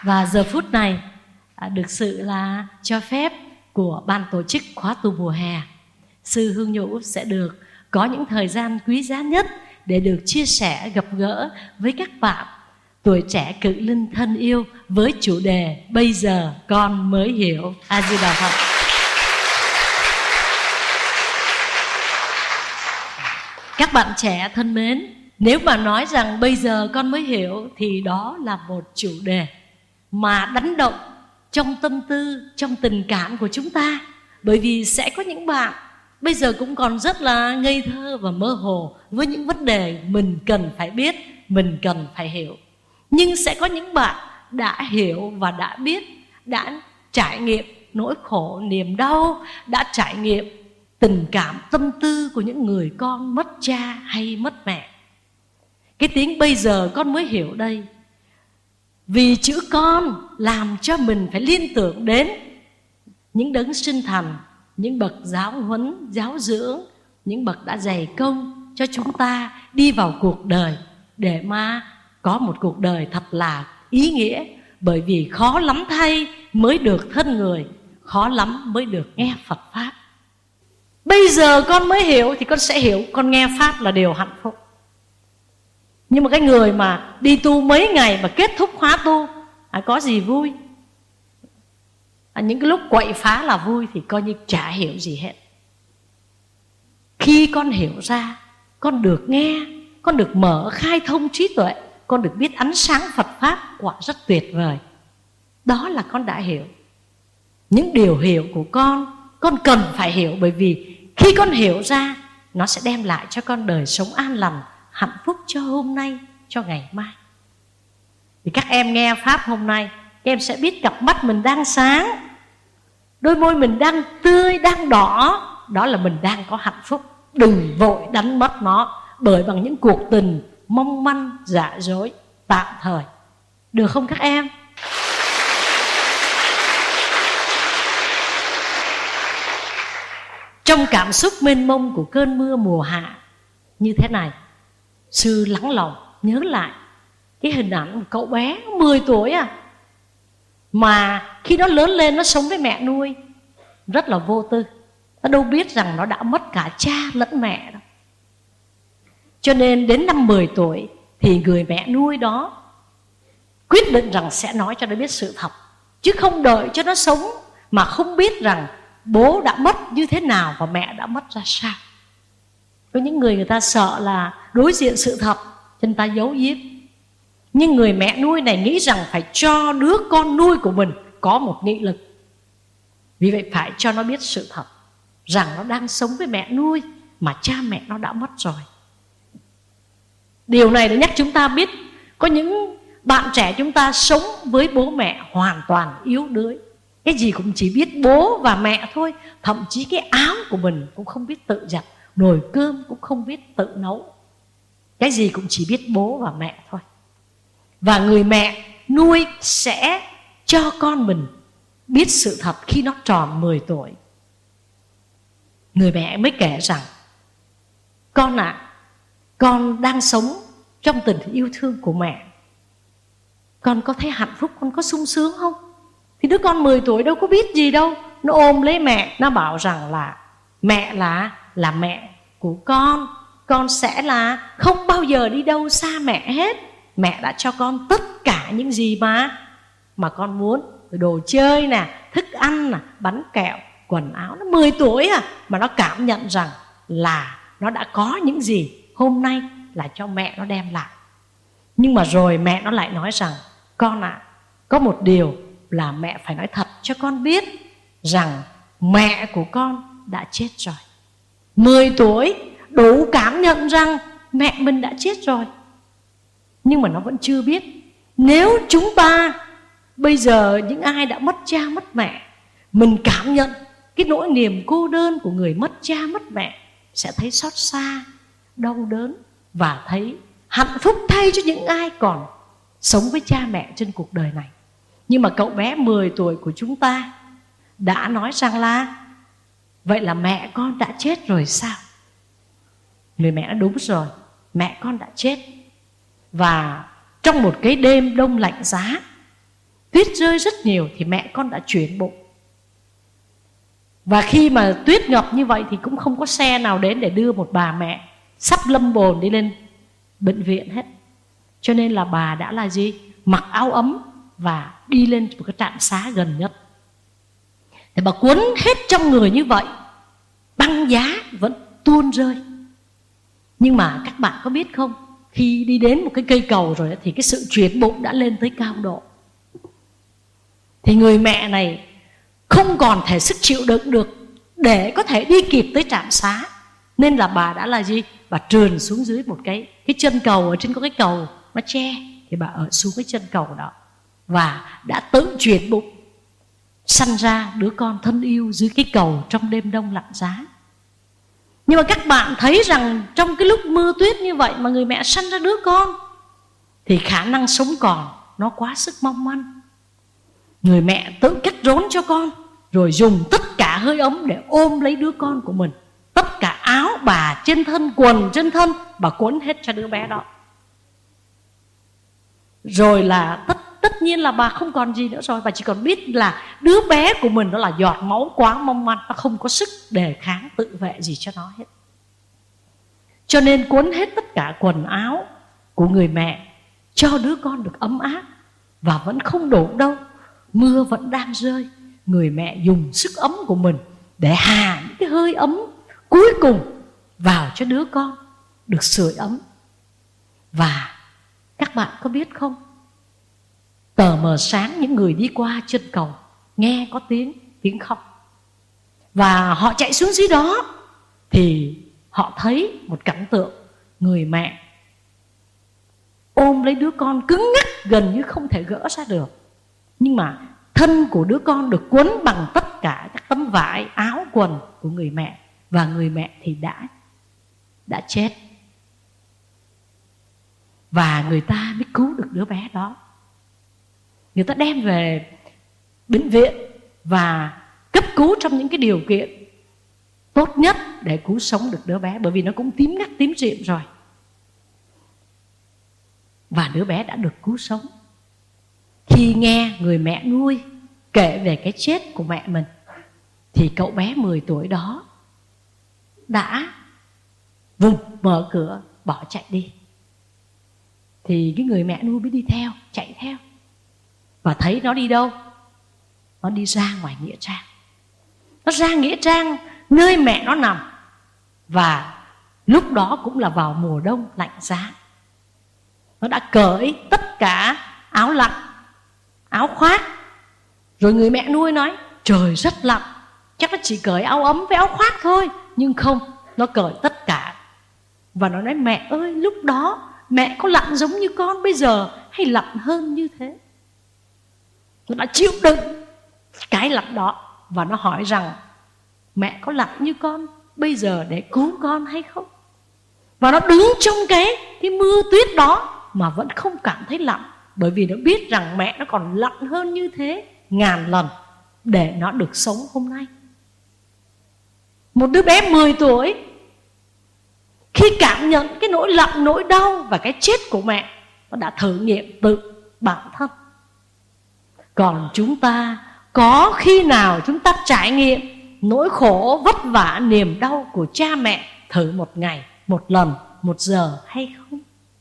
Và giờ phút này được sự là cho phép của ban tổ chức khóa tu mùa hè, sư Hương Nhũ sẽ được có những thời gian quý giá nhất để được chia sẻ, gặp gỡ với các bạn tuổi trẻ cự linh thân yêu với chủ đề Bây giờ con mới hiểu. A Di Đà Phật. Các bạn trẻ thân mến, nếu mà nói rằng bây giờ con mới hiểu thì đó là một chủ đề mà đánh động trong tâm tư, trong tình cảm của chúng ta. Bởi vì sẽ có những bạn bây giờ cũng còn rất là ngây thơ và mơ hồ với những vấn đề mình cần phải biết, mình cần phải hiểu. Nhưng sẽ có những bạn đã hiểu và đã biết, đã trải nghiệm nỗi khổ, niềm đau, đã trải nghiệm tình cảm, tâm tư của những người con mất cha hay mất mẹ. Cái tiếng bây giờ con mới hiểu đây, vì chữ con làm cho mình phải liên tưởng đến những đấng sinh thành, những bậc giáo huấn, giáo dưỡng, những bậc đã dày công cho chúng ta đi vào cuộc đời để mà có một cuộc đời thật là ý nghĩa. Bởi vì khó lắm thay mới được thân người, khó lắm mới được nghe Phật Pháp. Bây giờ con mới hiểu thì con sẽ hiểu, con nghe Pháp là điều hạnh phúc. Nhưng mà cái người mà đi tu mấy ngày mà kết thúc khóa tu, có gì vui? Những cái lúc quậy phá là vui thì coi như chả hiểu gì hết. Khi con hiểu ra, con được nghe, con được mở khai thông trí tuệ, con được biết ánh sáng Phật Pháp, quả rất tuyệt vời. Đó là con đã hiểu. Những điều hiểu của con cần phải hiểu. Bởi vì khi con hiểu ra, nó sẽ đem lại cho con đời sống an lành, hạnh phúc cho hôm nay, cho ngày mai. Thì các em nghe Pháp hôm nay, các em sẽ biết cặp mắt mình đang sáng, đôi môi mình đang tươi, đang đỏ. Đó là mình đang có hạnh phúc. Đừng vội đánh mất nó bởi bằng những cuộc tình mong manh, giả dối, tạm thời. Được không các em? Trong cảm xúc mênh mông của cơn mưa mùa hạ như thế này, sư lắng lòng nhớ lại cái hình ảnh một cậu bé 10 tuổi mà khi nó lớn lên nó sống với mẹ nuôi rất là vô tư. Nó đâu biết rằng nó đã mất cả cha lẫn mẹ đâu. Cho nên đến năm 10 tuổi thì người mẹ nuôi đó quyết định rằng sẽ nói cho nó biết sự thật, chứ không đợi cho nó sống mà không biết rằng bố đã mất như thế nào và mẹ đã mất ra sao. Có những người ta sợ là đối diện sự thật cho nên ta giấu giếm. Nhưng người mẹ nuôi này nghĩ rằng phải cho đứa con nuôi của mình có một nghị lực. Vì vậy phải cho nó biết sự thật, rằng nó đang sống với mẹ nuôi mà cha mẹ nó đã mất rồi. Điều này đã nhắc chúng ta biết có những bạn trẻ chúng ta sống với bố mẹ hoàn toàn yếu đuối. Cái gì cũng chỉ biết bố và mẹ thôi. Thậm chí cái áo của mình cũng không biết tự giặt, nồi cơm cũng không biết tự nấu. Cái gì cũng chỉ biết bố và mẹ thôi. Và người mẹ nuôi sẽ cho con mình biết sự thật khi nó tròn 10 tuổi. Người mẹ mới kể rằng: con con đang sống trong tình yêu thương của mẹ. Con có thấy hạnh phúc, con có sung sướng không? Thì đứa con 10 tuổi đâu có biết gì đâu. Nó ôm lấy mẹ, nó bảo rằng là mẹ là mẹ của con sẽ là không bao giờ đi đâu xa mẹ hết. Mẹ đã cho con tất cả những gì mà con muốn. Đồ chơi nè, thức ăn nè, bánh kẹo, quần áo. Nó 10 tuổi mà nó cảm nhận rằng là nó đã có những gì hôm nay là cho mẹ nó đem lại. Nhưng mà rồi mẹ nó lại nói rằng: con có một điều là mẹ phải nói thật cho con biết, rằng mẹ của con đã chết rồi. 10 tuổi đủ cảm nhận rằng mẹ mình đã chết rồi. Nhưng mà nó vẫn chưa biết. Nếu chúng ta bây giờ những ai đã mất cha mất mẹ, mình cảm nhận cái nỗi niềm cô đơn của người mất cha mất mẹ, sẽ thấy xót xa, đau đớn và thấy hạnh phúc thay cho những ai còn sống với cha mẹ trên cuộc đời này. Nhưng mà cậu bé 10 tuổi của chúng ta đã nói rằng là: vậy là mẹ con đã chết rồi sao? Người mẹ nói: đúng rồi, mẹ con đã chết. Và trong một cái đêm đông lạnh giá, tuyết rơi rất nhiều thì mẹ con đã chuyển bụng. Và khi mà tuyết ngập như vậy thì cũng không có xe nào đến để đưa một bà mẹ sắp lâm bồn đi lên bệnh viện hết. Cho nên là bà đã là gì? Mặc áo ấm và đi lên một cái trạm xá gần nhất. Thì bà quấn hết trong người như vậy, băng giá vẫn tuôn rơi. Nhưng mà các bạn có biết không, khi đi đến một cái cây cầu rồi thì cái sự chuyển bụng đã lên tới cao độ. Thì người mẹ này không còn thể sức chịu đựng được để có thể đi kịp tới trạm xá. Nên là bà đã là gì? Bà trườn xuống dưới một cái chân cầu. Ở trên có cái cầu nó che, thì bà ở xuống cái chân cầu đó và đã tự chuyển bụng, sanh ra đứa con thân yêu dưới cái cầu trong đêm đông lạnh giá. Nhưng mà các bạn thấy rằng trong cái lúc mưa tuyết như vậy mà người mẹ sanh ra đứa con thì khả năng sống còn nó quá sức mong manh. Người mẹ tự cắt rốn cho con, rồi dùng tất cả hơi ấm để ôm lấy đứa con của mình. Tất cả áo bà trên thân, quần trên thân, bà quấn hết cho đứa bé đó. Rồi là tất nhiên là bà không còn gì nữa rồi. Bà chỉ còn biết là đứa bé của mình nó là giọt máu quá mong manh, nó không có sức đề kháng tự vệ gì cho nó hết. Cho nên quấn hết tất cả quần áo của người mẹ cho đứa con được ấm áp. Và vẫn không đủ đâu, mưa vẫn đang rơi. Người mẹ dùng sức ấm của mình để hà những cái hơi ấm cuối cùng vào cho đứa con được sưởi ấm. Và các bạn có biết không, tờ mờ sáng những người đi qua chân cầu nghe có tiếng khóc. Và họ chạy xuống dưới đó thì họ thấy một cảnh tượng người mẹ ôm lấy đứa con cứng ngắc, gần như không thể gỡ ra được. Nhưng mà thân của đứa con được quấn bằng tất cả các tấm vải, áo, quần của người mẹ. Và người mẹ thì đã chết. Và người ta mới cứu được đứa bé đó. Người ta đem về bệnh viện và cấp cứu trong những cái điều kiện tốt nhất để cứu sống được đứa bé. Bởi vì nó cũng tím ngắt tím rịm rồi. Và đứa bé đã được cứu sống. Khi nghe người mẹ nuôi kể về cái chết của mẹ mình thì cậu bé 10 tuổi đó đã vùng mở cửa bỏ chạy đi. Thì cái người mẹ nuôi mới đi theo, chạy theo. Và thấy nó đi đâu? Nó đi ra ngoài nghĩa trang. Nó ra nghĩa trang nơi mẹ nó nằm. Và lúc đó cũng là vào mùa đông lạnh giá. Nó đã cởi tất cả áo lạnh, áo khoác. Rồi người mẹ nuôi nói trời rất lạnh, chắc nó chỉ cởi áo ấm với áo khoác thôi. Nhưng không, nó cởi tất cả. Và nó nói mẹ ơi, lúc đó mẹ có lạnh giống như con bây giờ hay lạnh hơn như thế? Nó đã chịu đựng cái lạnh đó. Và nó hỏi rằng mẹ có lạnh như con bây giờ để cứu con hay không? Và nó đứng trong cái mưa tuyết đó mà vẫn không cảm thấy lạnh. Bởi vì nó biết rằng mẹ nó còn lạnh hơn như thế ngàn lần để nó được sống hôm nay. Một đứa bé 10 tuổi khi cảm nhận cái nỗi lạnh, nỗi đau và cái chết của mẹ, nó đã thử nghiệm tự bản thân. Còn chúng ta có khi nào chúng ta trải nghiệm nỗi khổ, vất vả, niềm đau của cha mẹ thử một ngày, một lần, một giờ hay không?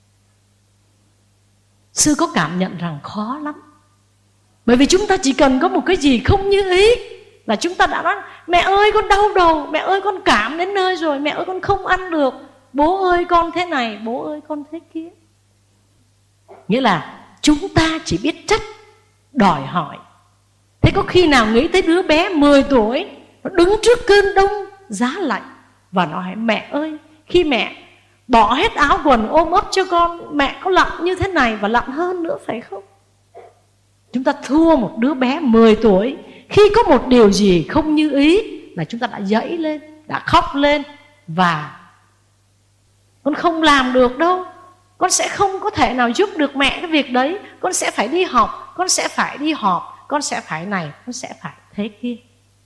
Sư có cảm nhận rằng khó lắm. Bởi vì chúng ta chỉ cần có một cái gì không như ý là chúng ta đã nói mẹ ơi con đau đầu, mẹ ơi con cảm đến nơi rồi, mẹ ơi con không ăn được, bố ơi con thế này, bố ơi con thế kia. Nghĩa là chúng ta chỉ biết trách, đòi hỏi. Thế có khi nào nghĩ tới đứa bé 10 tuổi nó đứng trước cơn đông giá lạnh và nó hỏi mẹ ơi, khi mẹ bỏ hết áo quần ôm ấp cho con, mẹ có lạnh như thế này và lạnh hơn nữa phải không? Chúng ta thua một đứa bé 10 tuổi khi có một điều gì không như ý là chúng ta đã dãy lên, đã khóc lên và con không làm được đâu, con sẽ không có thể nào giúp được mẹ cái việc đấy, con sẽ phải đi học, con sẽ phải đi họp, con sẽ phải này, con sẽ phải thế kia.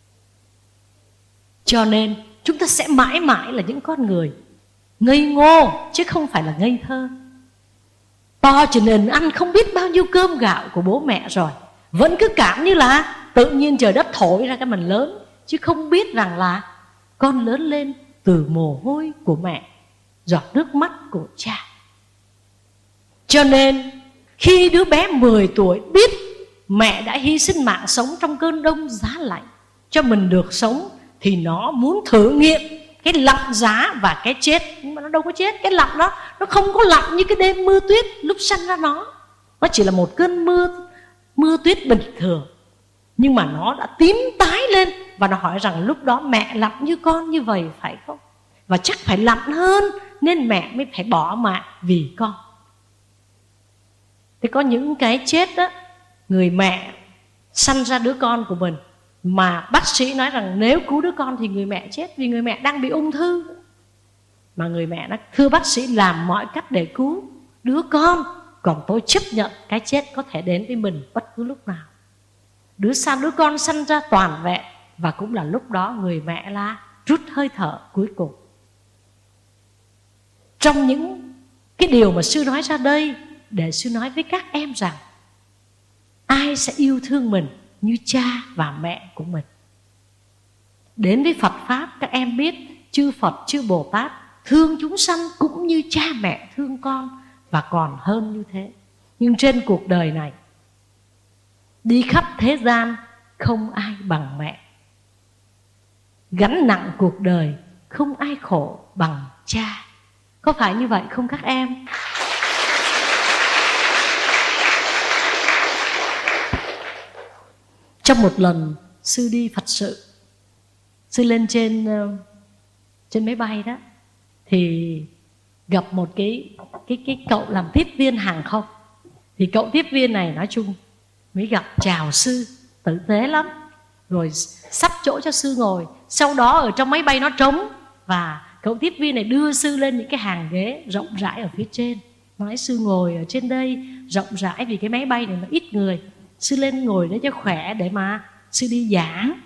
Cho nên chúng ta sẽ mãi mãi là những con người ngây ngô chứ không phải là ngây thơ. To chừng ăn không biết bao nhiêu cơm gạo của bố mẹ rồi Vẫn cứ cảm như là tự nhiên trời đất thổi ra cái mình lớn, chứ không biết rằng là con lớn lên từ mồ hôi của mẹ, giọt nước mắt của cha. Cho nên khi đứa bé 10 tuổi biết mẹ đã hy sinh mạng sống trong cơn đông giá lạnh cho mình được sống, thì nó muốn thử nghiệm cái lạnh giá và cái chết. Nhưng mà nó đâu có chết. Cái lạnh đó nó không có lạnh như cái đêm mưa tuyết lúc sanh ra nó chỉ là một cơn mưa tuyết bình thường. Nhưng mà nó đã tím tái lên, và nó hỏi rằng lúc đó mẹ lạnh như con như vậy phải không? Và chắc phải lạnh hơn, nên mẹ mới phải bỏ mạng vì con. Thì có những cái chết đó, người mẹ sanh ra đứa con của mình, mà bác sĩ nói rằng nếu cứu đứa con thì người mẹ chết, vì người mẹ đang bị ung thư. Mà người mẹ nói: thưa bác sĩ, làm mọi cách để cứu đứa con, còn tôi chấp nhận cái chết có thể đến với mình bất cứ lúc nào. Đứa con sanh ra toàn vẹn, và cũng là lúc đó người mẹ là rút hơi thở cuối cùng. Trong những cái điều mà sư nói ra đây, để sư nói với các em rằng ai sẽ yêu thương mình như cha và mẹ của mình. Đến với Phật Pháp, các em biết chư Phật, chư Bồ Tát thương chúng sanh cũng như cha mẹ thương con, và còn hơn như thế. Nhưng trên cuộc đời này, đi khắp thế gian, không ai bằng mẹ. Gánh nặng cuộc đời, không ai khổ bằng cha. Có phải như vậy không các em? Trong một lần sư đi Phật sự, sư lên trên máy bay đó, thì gặp một cái cậu làm tiếp viên hàng không. Thì cậu tiếp viên này nói chung mới gặp chào sư, tử tế lắm, rồi sắp chỗ cho sư ngồi. Sau đó ở trong máy bay nó trống, và cậu tiếp viên này đưa sư lên những cái hàng ghế rộng rãi ở phía trên, nói sư ngồi ở trên đây rộng rãi, vì cái máy bay này nó ít người, sư lên ngồi đấy cho khỏe để mà sư đi giảng.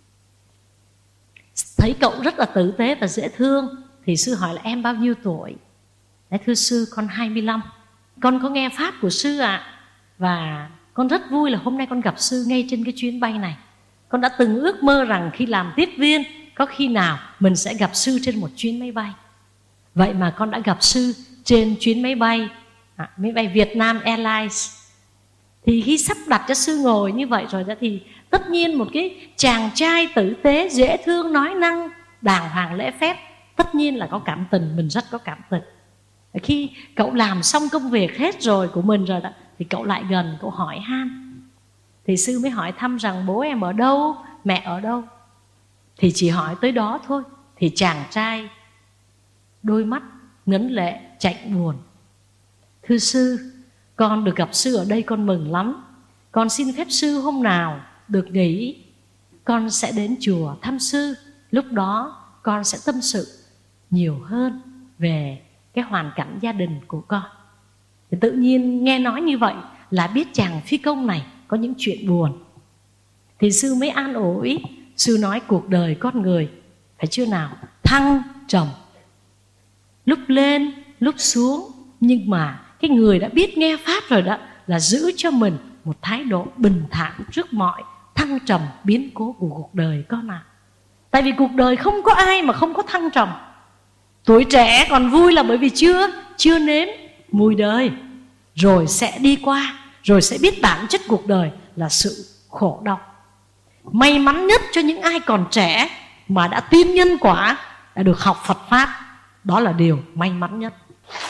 Thấy cậu rất là tử tế và dễ thương, thì sư hỏi là em bao nhiêu tuổi? Đấy, thưa sư, con 25. Con có nghe pháp của sư ạ, và con rất vui là hôm nay con gặp sư ngay trên cái chuyến bay này. Con đã từng ước mơ rằng khi làm tiếp viên, có khi nào mình sẽ gặp sư trên một chuyến máy bay. Vậy mà con đã gặp sư trên chuyến máy bay Vietnam Airlines. Thì khi sắp đặt cho sư ngồi như vậy rồi đó, thì tất nhiên một cái chàng trai tử tế, dễ thương, nói năng, đàng hoàng lễ phép, tất nhiên là có cảm tình, mình rất có cảm tình. Khi cậu làm xong công việc hết rồi của mình rồi đó, thì cậu lại gần, cậu hỏi han. Thì sư mới hỏi thăm rằng bố em ở đâu, mẹ ở đâu. Thì chỉ hỏi tới đó thôi, thì chàng trai đôi mắt ngấn lệ chạnh buồn. Thưa sư, con được gặp sư ở đây con mừng lắm. Con xin phép sư hôm nào được nghỉ, con sẽ đến chùa thăm sư. Lúc đó con sẽ tâm sự nhiều hơn về cái hoàn cảnh gia đình của con. Thì tự nhiên nghe nói như vậy là biết chàng phi công này có những chuyện buồn. Thì sư mới an ủi. Sư nói cuộc đời con người phải chưa nào thăng trầm, lúc lên lúc xuống, nhưng mà cái người đã biết nghe pháp rồi đó là giữ cho mình một thái độ bình thản trước mọi thăng trầm biến cố của cuộc đời con ạ. Tại vì cuộc đời không có ai mà không có thăng trầm. Tuổi trẻ còn vui là bởi vì chưa nếm mùi đời, rồi sẽ đi qua, rồi sẽ biết bản chất cuộc đời là sự khổ đau. May mắn nhất cho những ai còn trẻ mà đã tin nhân quả, đã được học Phật Pháp, đó là điều may mắn nhất.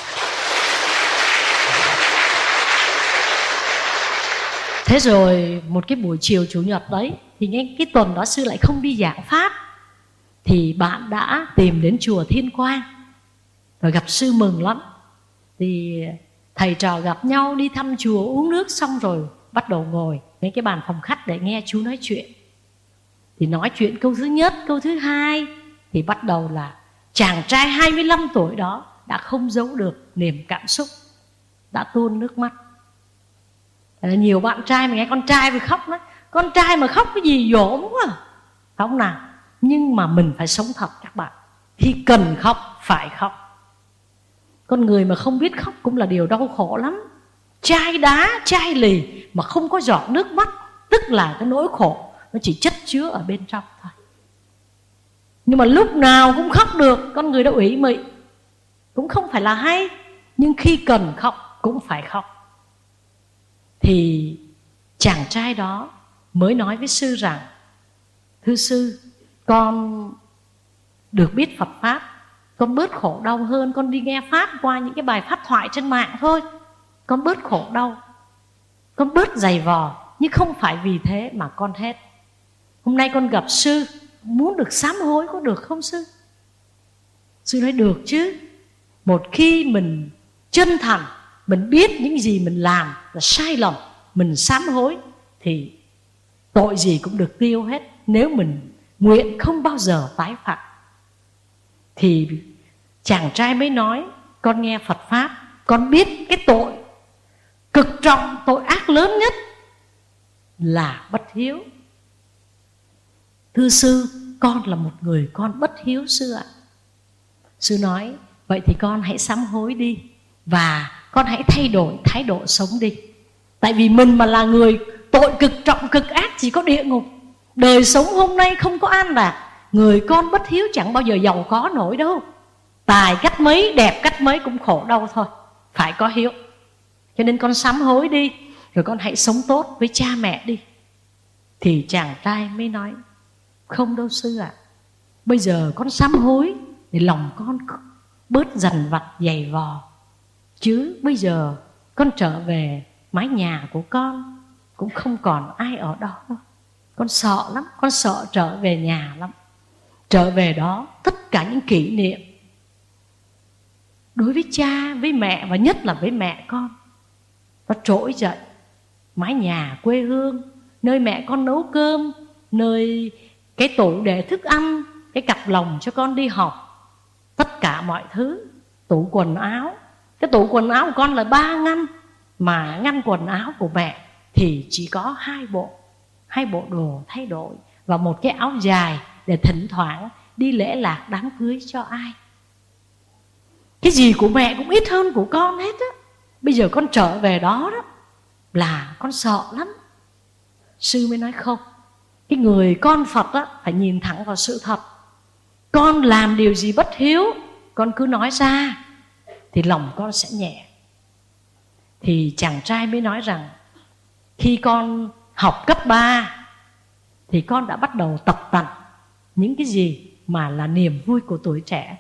Thế rồi một cái buổi chiều Chủ nhật đấy, thì ngay cái tuần đó sư lại không đi giảng pháp, thì bạn đã tìm đến chùa Thiên Quang, rồi gặp sư mừng lắm. Thì thầy trò gặp nhau đi thăm chùa, uống nước xong rồi bắt đầu ngồi ngay cái bàn phòng khách để nghe chú nói chuyện. Thì nói chuyện câu thứ nhất, câu thứ hai, thì bắt đầu là chàng trai 25 tuổi đó đã không giấu được niềm cảm xúc, đã tuôn nước mắt. Nhiều bạn trai mà nghe con trai mà khóc đó, con trai mà khóc cái gì dỗm quá, phải không nào? Nhưng mà mình phải sống thật các bạn. Khi cần khóc phải khóc. Con người mà không biết khóc cũng là điều đau khổ lắm. Chai đá, chai lì mà không có giọt nước mắt tức là cái nỗi khổ nó chỉ chất chứa ở bên trong thôi. Nhưng mà lúc nào cũng khóc được, con người đã ủy mị, cũng không phải là hay. Nhưng khi cần khóc cũng phải khóc. Thì chàng trai đó mới nói với sư rằng: thưa sư, con được biết Phật Pháp, con bớt khổ đau hơn. Con đi nghe Pháp qua những cái bài pháp thoại trên mạng thôi, con bớt khổ đau, con bớt dày vò. Nhưng không phải vì thế mà con hết. Hôm nay con gặp sư, muốn được sám hối có được không sư? Sư nói được chứ. Một khi mình chân thành, mình biết những gì mình làm là sai lầm, mình sám hối thì tội gì cũng được tiêu hết, nếu mình nguyện không bao giờ tái phạm. Thì chàng trai mới nói: con nghe Phật Pháp, con biết cái tội cực trọng, tội ác lớn nhất là bất hiếu. Thưa sư, con là một người con bất hiếu sư ạ. Sư nói: vậy thì con hãy sám hối đi, và con hãy thay đổi thái độ sống đi. Tại vì mình mà là người tội cực trọng cực ác, chỉ có địa ngục. Đời sống hôm nay không có an lạc. Người con bất hiếu chẳng bao giờ giàu có nổi đâu. Tài cách mấy, đẹp cách mấy cũng khổ đau thôi. Phải có hiếu. Cho nên con sám hối đi, rồi con hãy sống tốt với cha mẹ đi. Thì chàng trai mới nói: không đâu sư ạ. Bây giờ con sám hối để lòng con bớt dằn vặt dày vò. Chứ bây giờ con trở về mái nhà của con cũng không còn ai ở đó đâu. Con sợ lắm, con sợ trở về nhà lắm. Trở về đó tất cả những kỷ niệm đối với cha, với mẹ, và nhất là với mẹ con, nó trỗi dậy. Mái nhà quê hương, nơi mẹ con nấu cơm, nơi cái tủ để thức ăn, cái cặp lồng cho con đi học, tất cả mọi thứ. Tủ quần áo, cái tủ quần áo của con là 3 ngăn, mà ngăn quần áo của mẹ thì chỉ có 2 bộ đồ thay đổi, và một cái áo dài để thỉnh thoảng đi lễ lạc đám cưới cho ai. Cái gì của mẹ cũng ít hơn của con hết á. Bây giờ con trở về đó đó là con sợ lắm. Sư mới nói: không, cái người con Phật á phải nhìn thẳng vào sự thật. Con làm điều gì bất hiếu, con cứ nói ra thì lòng con sẽ nhẹ. Thì chàng trai mới nói rằng: khi con học cấp 3 thì con đã bắt đầu tập tành những cái gì mà là niềm vui của tuổi trẻ.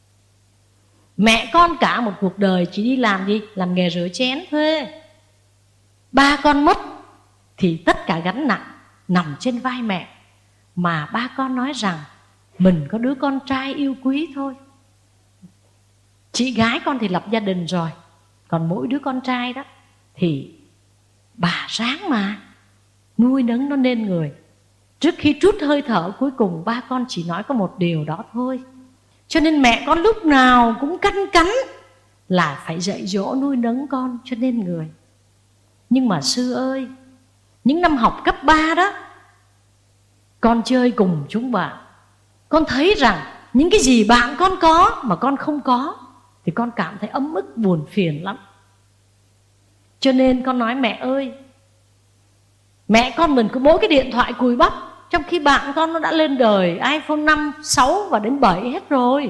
Mẹ con cả một cuộc đời chỉ đi làm gì? Làm nghề rửa chén thuê. Ba con mất thì tất cả gánh nặng nằm trên vai mẹ. Mà ba con nói rằng mình có đứa con trai yêu quý thôi. Chị gái con thì lập gia đình rồi, còn mỗi đứa con trai đó thì bà ráng mà nuôi nấng nó nên người. Trước khi trút hơi thở cuối cùng, ba con chỉ nói có một điều đó thôi. Cho nên mẹ con lúc nào cũng canh cánh là phải dạy dỗ nuôi nấng con cho nên người. Nhưng mà sư ơi, những năm học cấp 3 đó, con chơi cùng chúng bạn, con thấy rằng những cái gì bạn con có mà con không có thì con cảm thấy ấm ức buồn phiền lắm. Cho nên con nói: mẹ ơi, mẹ con mình có mỗi cái điện thoại cùi bắp, trong khi bạn con nó đã lên đời iPhone 5, 6 và đến 7 hết rồi.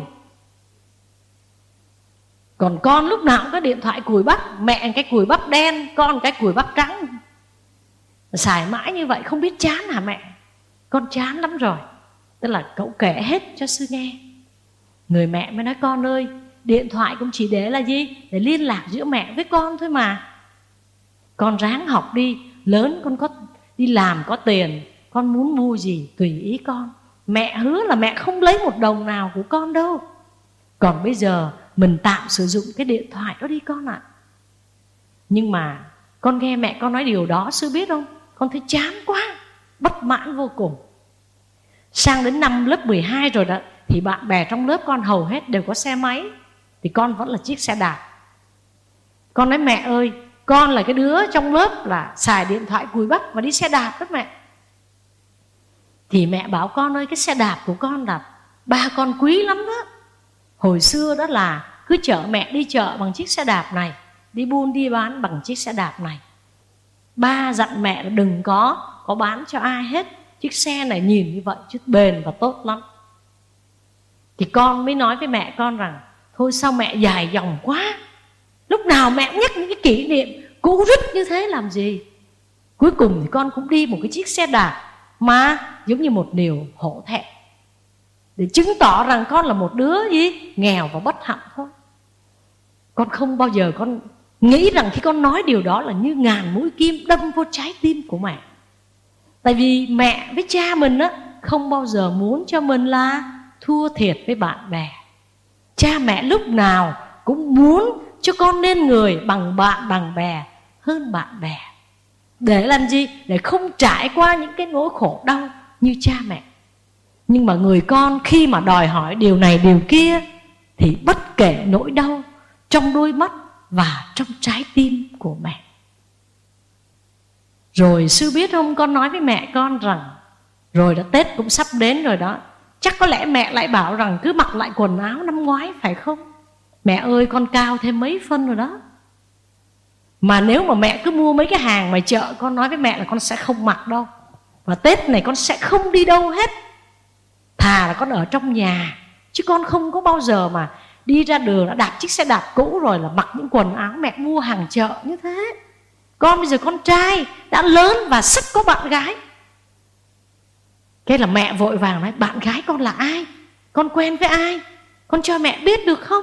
Còn con lúc nào cũng có điện thoại cùi bắp. Mẹ cái cùi bắp đen, con cái cùi bắp trắng. Xài mãi như vậy không biết chán hả mẹ? Con chán lắm rồi. Tức là cậu kể hết cho sư nghe. Người mẹ mới nói: con ơi, điện thoại cũng chỉ để là gì? Để liên lạc giữa mẹ với con thôi mà. Con ráng học đi, lớn con có đi làm có tiền, con muốn mua gì tùy ý con. Mẹ hứa là mẹ không lấy một đồng nào của con đâu. Còn bây giờ mình tạm sử dụng cái điện thoại đó đi con ạ. Nhưng mà con nghe mẹ con nói điều đó, sư biết không? Con thấy chán quá, bất mãn vô cùng. Sang đến năm lớp 12 rồi đó, thì bạn bè trong lớp con hầu hết đều có xe máy, thì con vẫn là chiếc xe đạp. Con nói: mẹ ơi, con là cái đứa trong lớp là xài điện thoại cùi bắp và đi xe đạp đó mẹ. Thì mẹ bảo: con ơi, cái xe đạp của con là ba con quý lắm đó. Hồi xưa đó là cứ chở mẹ đi chợ bằng chiếc xe đạp này, đi buôn đi bán bằng chiếc xe đạp này. Ba dặn mẹ là đừng có có bán cho ai hết. Chiếc xe này nhìn như vậy chứ bền và tốt lắm. Thì con mới nói với mẹ con rằng thôi sao mẹ dài dòng quá, lúc nào mẹ nhắc những cái kỷ niệm cũ rích như thế làm gì. Cuối cùng thì con cũng đi một cái chiếc xe đạp mà giống như một điều hổ thẹn, để chứng tỏ rằng con là một đứa gì nghèo và bất hạnh thôi. Con không bao giờ con nghĩ rằng khi con nói điều đó là như ngàn mũi kim đâm vô trái tim của mẹ. Tại vì mẹ với cha mình á không bao giờ muốn cho mình là thua thiệt với bạn bè. Cha mẹ lúc nào cũng muốn cho con nên người bằng bạn bằng bè hơn bạn bè. Để làm gì? Để không trải qua những cái nỗi khổ đau như cha mẹ. Nhưng mà người con khi mà đòi hỏi điều này điều kia thì bất kể nỗi đau trong đôi mắt và trong trái tim của mẹ. Rồi sư biết không, con nói với mẹ con rằng rồi đó, Tết cũng sắp đến rồi đó, chắc có lẽ mẹ lại bảo rằng cứ mặc lại quần áo năm ngoái phải không? Mẹ ơi, con cao thêm mấy phân rồi đó. Mà nếu mà mẹ cứ mua mấy cái hàng ngoài chợ, con nói với mẹ là con sẽ không mặc đâu. Và Tết này con sẽ không đi đâu hết. Thà là con ở trong nhà, chứ con không có bao giờ mà đi ra đường đã đạp chiếc xe đạp cũ rồi là mặc những quần áo mẹ mua hàng chợ như thế. Con bây giờ con trai đã lớn và sắp có bạn gái. Thế là mẹ vội vàng nói bạn gái con là ai? Con quen với ai? Con cho mẹ biết được không?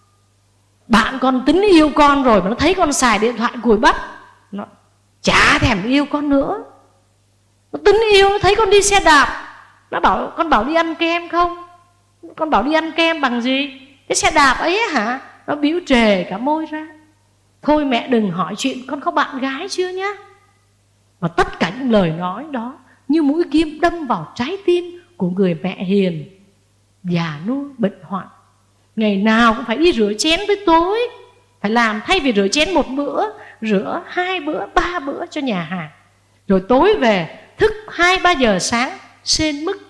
Bạn con tính yêu con rồi mà nó thấy con xài điện thoại cùi bắp, nó chả thèm yêu con nữa. Nó tính yêu, nó thấy con đi xe đạp, nó bảo con bảo đi ăn kem không? Con bảo đi ăn kem bằng gì? Cái xe đạp ấy hả? Nó bĩu trề cả môi ra. Thôi mẹ đừng hỏi chuyện con có bạn gái chưa nhá. Và tất cả những lời nói đó như mũi kim đâm vào trái tim của người mẹ hiền, già nua bệnh hoạn. Ngày nào cũng phải đi rửa chén với tối, phải làm thay vì rửa chén một bữa, rửa 2 bữa, 3 bữa cho nhà hàng. Rồi tối về thức 2-3 giờ sáng sên mứt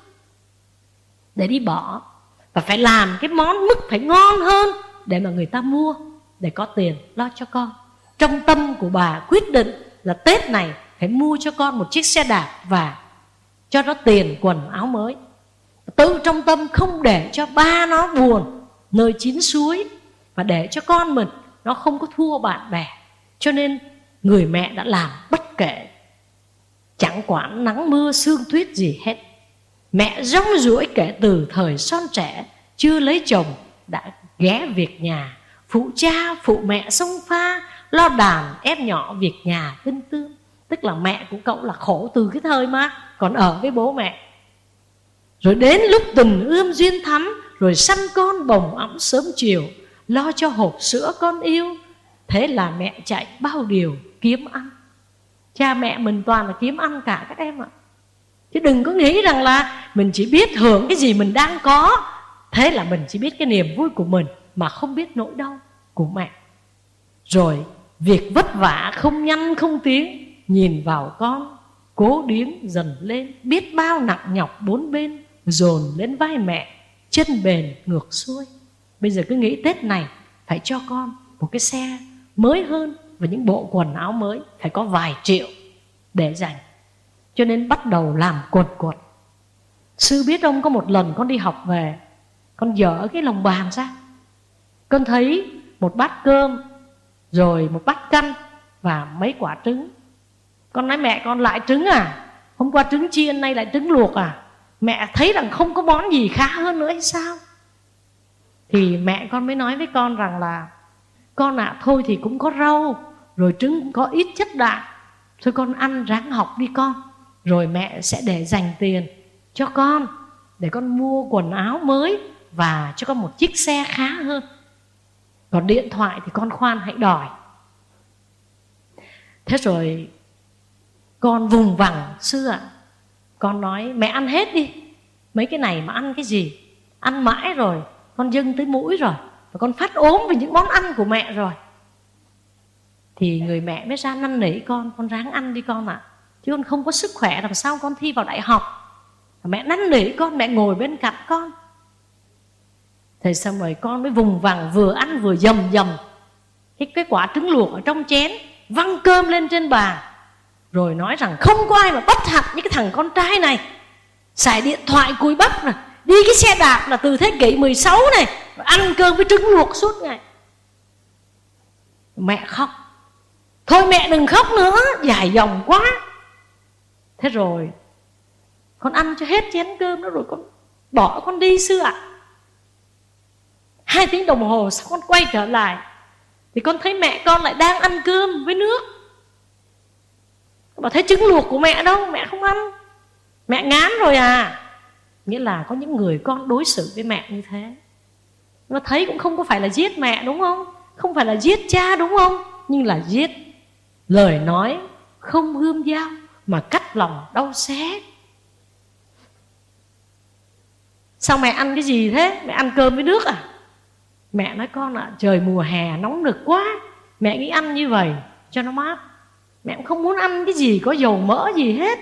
để đi bỏ. Và phải làm cái món mứt phải ngon hơn để mà người ta mua, để có tiền lo cho con. Trong tâm của bà quyết định là Tết này phải mua cho con một chiếc xe đạp và cho nó tiền quần áo mới. Tự trong tâm không để cho ba nó buồn nơi chín suối, và để cho con mình nó không có thua bạn bè. Cho nên người mẹ đã làm bất kể, chẳng quản nắng mưa sương tuyết gì hết. Mẹ rong ruổi kể từ thời son trẻ, chưa lấy chồng đã ghé việc nhà, phụ cha phụ mẹ xông pha, lo đàn ép nhỏ việc nhà tinh tương. Tức là mẹ của cậu là khổ từ cái thời mà còn ở với bố mẹ. Rồi đến lúc tình ươm duyên thắm, rồi săn con bồng ẵm sớm chiều, lo cho hộp sữa con yêu. Thế là mẹ chạy bao điều kiếm ăn. Cha mẹ mình toàn là kiếm ăn cả các em ạ. Chứ đừng có nghĩ rằng là mình chỉ biết hưởng cái gì mình đang có. Thế là mình chỉ biết cái niềm vui của mình mà không biết nỗi đau của mẹ. Rồi việc vất vả không nhanh không tiếng, nhìn vào con cố điếng dần lên, biết bao nặng nhọc bốn bên dồn lên vai mẹ, chân bền ngược xuôi. Bây giờ cứ nghĩ Tết này phải cho con một cái xe mới hơn và những bộ quần áo mới, phải có vài triệu để dành. Cho nên bắt đầu làm quần quật. Sư biết không, có một lần con đi học về, con dở cái lồng bàn ra, con thấy một bát cơm, rồi một bát canh và mấy quả trứng. Con nói mẹ con lại trứng à? Hôm qua trứng chiên, nay lại trứng luộc à? Mẹ thấy rằng không có món gì khá hơn nữa hay sao? Thì mẹ con mới nói với con rằng là con ạ, thôi thì cũng có rau, rồi trứng cũng có ít chất đạm, thôi con ăn ráng học đi con, rồi mẹ sẽ để dành tiền cho con để con mua quần áo mới và cho con một chiếc xe khá hơn. Còn điện thoại thì con khoan hãy đòi. Thế rồi con vùng vằng sư ạ. Con nói mẹ ăn hết đi, mấy cái này mà ăn cái gì, ăn mãi rồi con dâng tới mũi rồi, và con phát ốm vì những món ăn của mẹ rồi. Thì người mẹ mới ra năn nỉ con ráng ăn đi con ạ, chứ con không có sức khỏe làm sao con thi vào đại học. Mẹ năn nỉ con, mẹ ngồi bên cạnh con. Thế xong rồi con mới vùng vằng vừa ăn vừa dầm cái quả trứng luộc ở trong chén, văng cơm lên trên bàn. Rồi nói rằng không có ai mà bắt hạt những cái thằng con trai này, xài điện thoại cùi bắp này, đi cái xe đạp là từ thế kỷ 16 này, ăn cơm với trứng luộc suốt ngày. Mẹ khóc. Thôi mẹ đừng khóc nữa, dài dòng quá. Thế rồi con ăn cho hết chén cơm đó rồi con bỏ con đi sư ạ. 2 tiếng đồng hồ sau con quay trở lại thì con thấy mẹ con lại đang ăn cơm với nước. Bảo thấy trứng luộc của mẹ đâu, mẹ không ăn, mẹ ngán rồi à. Nghĩa là có những người con đối xử với mẹ như thế. Nó thấy cũng không có phải là giết mẹ đúng không, không phải là giết cha đúng không, nhưng là giết lời nói không gươm dao mà cắt lòng đau xé. Sao mẹ ăn cái gì thế? Mẹ ăn cơm với nước à? Mẹ nói con ạ, trời mùa hè nóng nực quá, mẹ nghĩ ăn như vậy cho nó mát. Mẹ cũng không muốn ăn cái gì có dầu mỡ gì hết.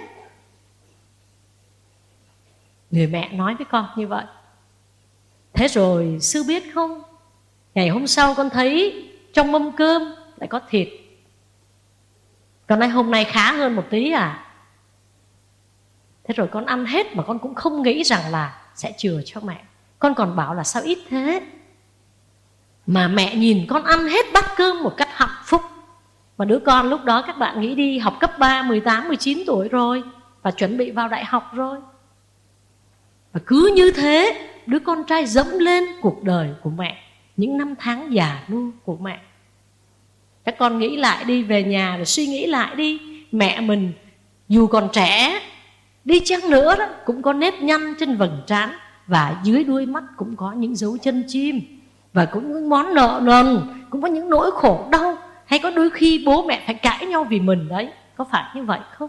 Người mẹ nói với con như vậy. Thế rồi sư biết không, ngày hôm sau con thấy trong mâm cơm lại có thịt. Con nói hôm nay khá hơn một tí à. Thế rồi con ăn hết mà con cũng không nghĩ rằng là sẽ chừa cho mẹ. Con còn bảo là sao ít thế. Mà mẹ nhìn con ăn hết bát cơm một cách hạnh phúc. Mà đứa con lúc đó các bạn nghĩ đi học cấp 3, 18, 19 tuổi rồi, và chuẩn bị vào đại học rồi. Và cứ như thế, đứa con trai dẫm lên cuộc đời của mẹ, những năm tháng già nua của mẹ. Các con nghĩ lại đi, về nhà rồi suy nghĩ lại đi. Mẹ mình dù còn trẻ đi chăng nữa đó, cũng có nếp nhăn trên vầng trán, và dưới đuôi mắt cũng có những dấu chân chim, và cũng những món nợ nần, cũng có những nỗi khổ đau. Hay có đôi khi bố mẹ phải cãi nhau vì mình đấy. Có phải như vậy không?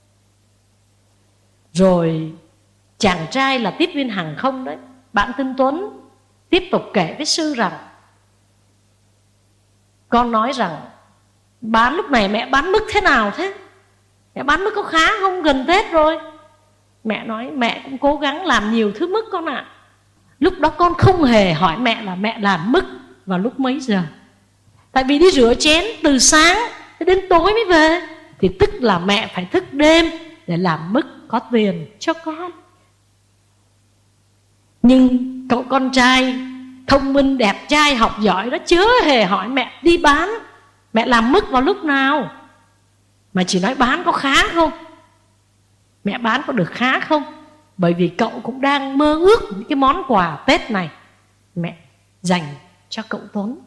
Rồi chàng trai là tiếp viên hàng không đấy, bạn tên Tuấn, tiếp tục kể với sư rằng, con nói rằng bán lúc này mẹ bán mứt thế nào thế? Mẹ bán mứt có khá không? Gần Tết rồi. Mẹ nói mẹ cũng cố gắng làm nhiều thứ mứt con ạ. Lúc đó con không hề hỏi mẹ là mẹ làm mứt vào lúc mấy giờ. Tại vì đi rửa chén từ sáng đến tối mới về, thì tức là mẹ phải thức đêm để làm mứt có tiền cho con. Nhưng cậu con trai thông minh, đẹp trai, học giỏi đó chớ hề hỏi mẹ đi bán, mẹ làm mứt vào lúc nào, mà chỉ nói bán có khá không, mẹ bán có được khá không. Bởi vì cậu cũng đang mơ ước những cái món quà Tết này mẹ dành cho cậu Tuấn.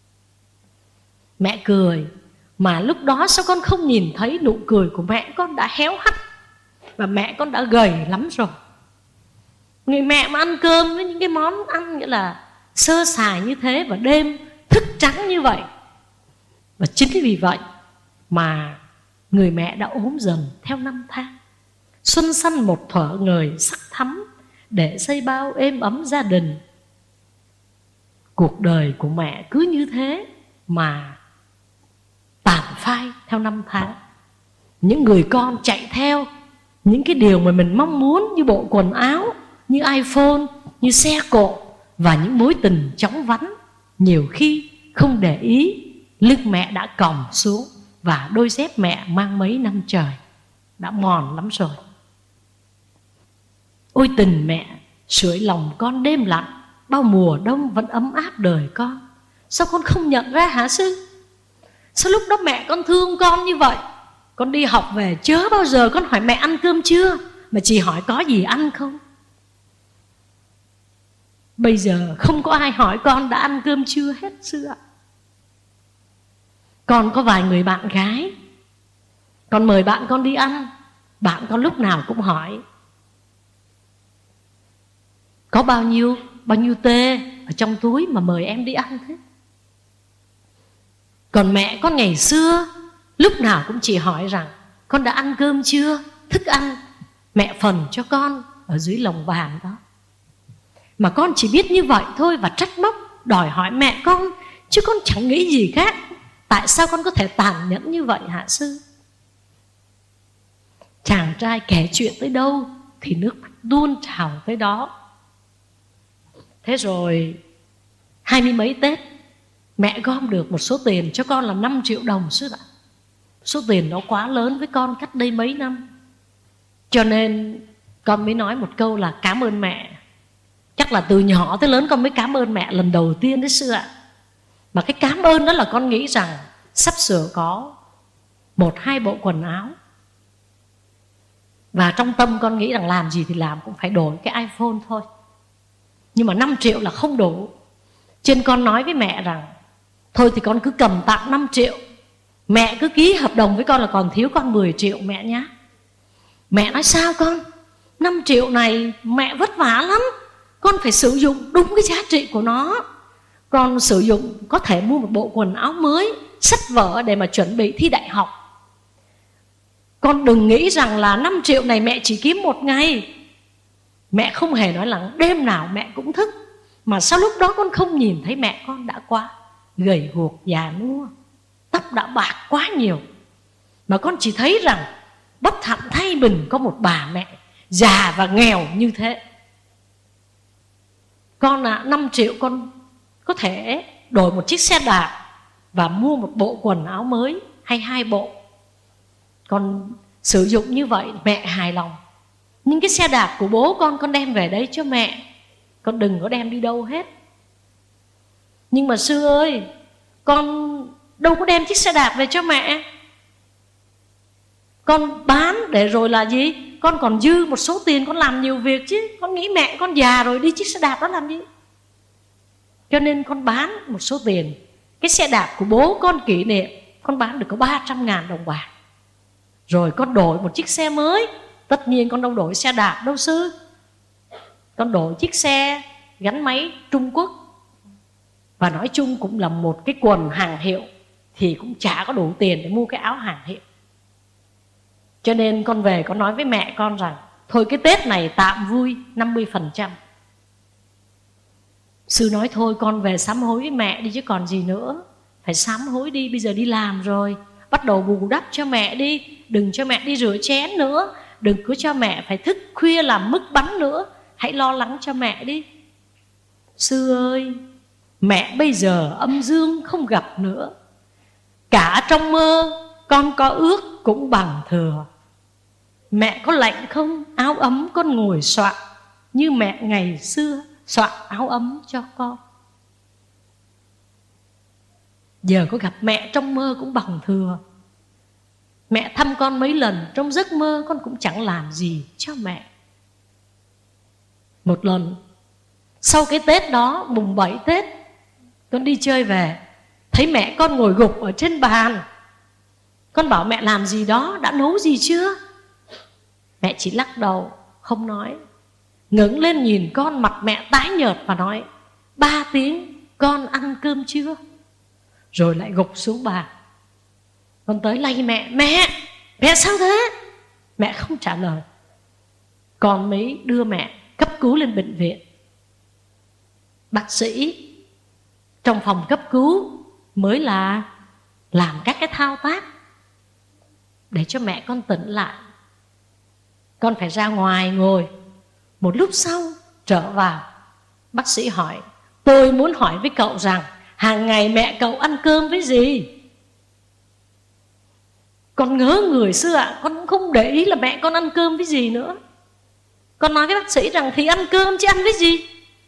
Mẹ cười, mà lúc đó sao con không nhìn thấy nụ cười của mẹ con đã héo hắt, và mẹ con đã gầy lắm rồi. Người mẹ mà ăn cơm với những cái món ăn nghĩa là sơ sài như thế, và đêm thức trắng như vậy. Và chính vì vậy mà người mẹ đã ốm dần theo năm tháng. Xuân xanh một thuở người sắc thắm, để xây bao êm ấm gia đình. Cuộc đời của mẹ cứ như thế mà tàn phai theo năm tháng. Những người con chạy theo những cái điều mà mình mong muốn, như bộ quần áo, như iPhone, như xe cộ, và những mối tình chóng vánh. Nhiều khi không để ý lưng mẹ đã còng xuống, và đôi dép mẹ mang mấy năm trời đã mòn lắm rồi. Ôi tình mẹ sưởi lòng con đêm lạnh, bao mùa đông vẫn ấm áp đời con. Sao con không nhận ra hả sư? Sao lúc đó mẹ con thương con như vậy? Con đi học về chớ bao giờ con hỏi mẹ ăn cơm chưa, mà chỉ hỏi có gì ăn không. Bây giờ không có ai hỏi con đã ăn cơm chưa hết sư ạ. Con có vài người bạn gái, con mời bạn con đi ăn, bạn con lúc nào cũng hỏi có bao nhiêu tê ở trong túi mà mời em đi ăn thế. Còn mẹ con ngày xưa lúc nào cũng chỉ hỏi rằng con đã ăn cơm chưa, thức ăn mẹ phần cho con ở dưới lồng vàng đó. Mà con chỉ biết như vậy thôi, và trách móc đòi hỏi mẹ con, chứ con chẳng nghĩ gì khác. Tại sao con có thể tàn nhẫn như vậy hả sư? Chàng trai kể chuyện tới đâu thì nước tuôn trào tới đó. Thế rồi 20 mấy Tết, mẹ gom được một số tiền cho con là 5 triệu đồng sư ạ. số tiền nó quá lớn với con cách đây mấy năm. Cho nên con mới nói một câu là cảm ơn mẹ. Chắc là từ nhỏ tới lớn con mới cảm ơn mẹ lần đầu tiên đấy sư ạ. Mà cái cảm ơn đó là con nghĩ rằng sắp sửa có 1-2 bộ quần áo. Và trong tâm con nghĩ rằng làm gì thì làm cũng phải đổi cái iPhone thôi. Nhưng mà 5 triệu là không đủ. Cho nên con nói với mẹ rằng thôi thì con cứ cầm tạm 5 triệu. Mẹ cứ ký hợp đồng với con là còn thiếu con 10 triệu mẹ nhé. Mẹ nói sao con? 5 triệu này mẹ vất vả lắm. Con phải sử dụng đúng cái giá trị của nó. Con sử dụng có thể mua một bộ quần áo mới, sách vở để mà chuẩn bị thi đại học. Con đừng nghĩ rằng là 5 triệu này mẹ chỉ kiếm một ngày. Mẹ không hề nói là đêm nào mẹ cũng thức. Mà sau lúc đó con không nhìn thấy mẹ con đã quá gầy guộc già nua, tóc đã bạc quá nhiều. Mà con chỉ thấy rằng bất hạnh thay mình có một bà mẹ già và nghèo như thế. Con 5 triệu con có thể đổi một chiếc xe đạp và mua một bộ quần áo mới hay 2 bộ. Con sử dụng như vậy mẹ hài lòng. Nhưng cái xe đạp của bố con đem về đấy cho mẹ. Con đừng có đem đi đâu hết. Nhưng mà sư ơi, con đâu có đem chiếc xe đạp về cho mẹ. Con bán để rồi là gì? Con còn dư một số tiền con làm nhiều việc chứ. Con nghĩ mẹ con già rồi đi chiếc xe đạp đó làm gì? Cho nên con bán một số tiền. Cái xe đạp của bố con kỷ niệm, con bán được có 300.000 đồng bạc. Rồi con đổi một chiếc xe mới. Tất nhiên con đâu đổi xe đạp đâu sư. Con đổi chiếc xe gắn máy Trung Quốc. Và nói chung cũng là một cái quần hàng hiệu. Thì cũng chả có đủ tiền để mua cái áo hàng hiệu. Cho nên con về con nói với mẹ con rằng thôi cái Tết này tạm vui 50%. Sư nói thôi con về sám hối với mẹ đi chứ còn gì nữa. Phải sám hối đi, bây giờ đi làm rồi, bắt đầu bù đắp cho mẹ đi. Đừng cho mẹ đi rửa chén nữa. Đừng cứ cho mẹ phải thức khuya làm mứt bánh nữa. Hãy lo lắng cho mẹ đi. Sư ơi, mẹ bây giờ âm dương không gặp nữa. Cả trong mơ con có ước cũng bằng thừa. Mẹ có lạnh không? Áo ấm con ngồi soạn như mẹ ngày xưa soạn áo ấm cho con. Giờ có gặp mẹ trong mơ cũng bằng thừa. Mẹ thăm con mấy lần, trong giấc mơ con cũng chẳng làm gì cho mẹ. Một lần sau cái Tết đó, mùng 7 Tết, con đi chơi về, thấy mẹ con ngồi gục ở trên bàn. Con bảo mẹ làm gì đó, đã nấu gì chưa? Mẹ chỉ lắc đầu, không nói. Ngẩng lên nhìn con, mặt mẹ tái nhợt và nói 3 tiếng, con ăn cơm chưa? Rồi lại gục xuống bàn. Con tới lay mẹ, mẹ sao thế? Mẹ không trả lời. Con mới đưa mẹ cấp cứu lên bệnh viện. Bác sĩ trong phòng cấp cứu mới là làm các cái thao tác để cho mẹ con tỉnh lại. Con phải ra ngoài ngồi. Một lúc sau trở vào, bác sĩ hỏi, tôi muốn hỏi với cậu rằng hàng ngày mẹ cậu ăn cơm với gì? Con ngớ người xưa ạ. Con cũng không để ý là mẹ con ăn cơm với gì nữa. Con nói với bác sĩ rằng thì ăn cơm chứ ăn với gì.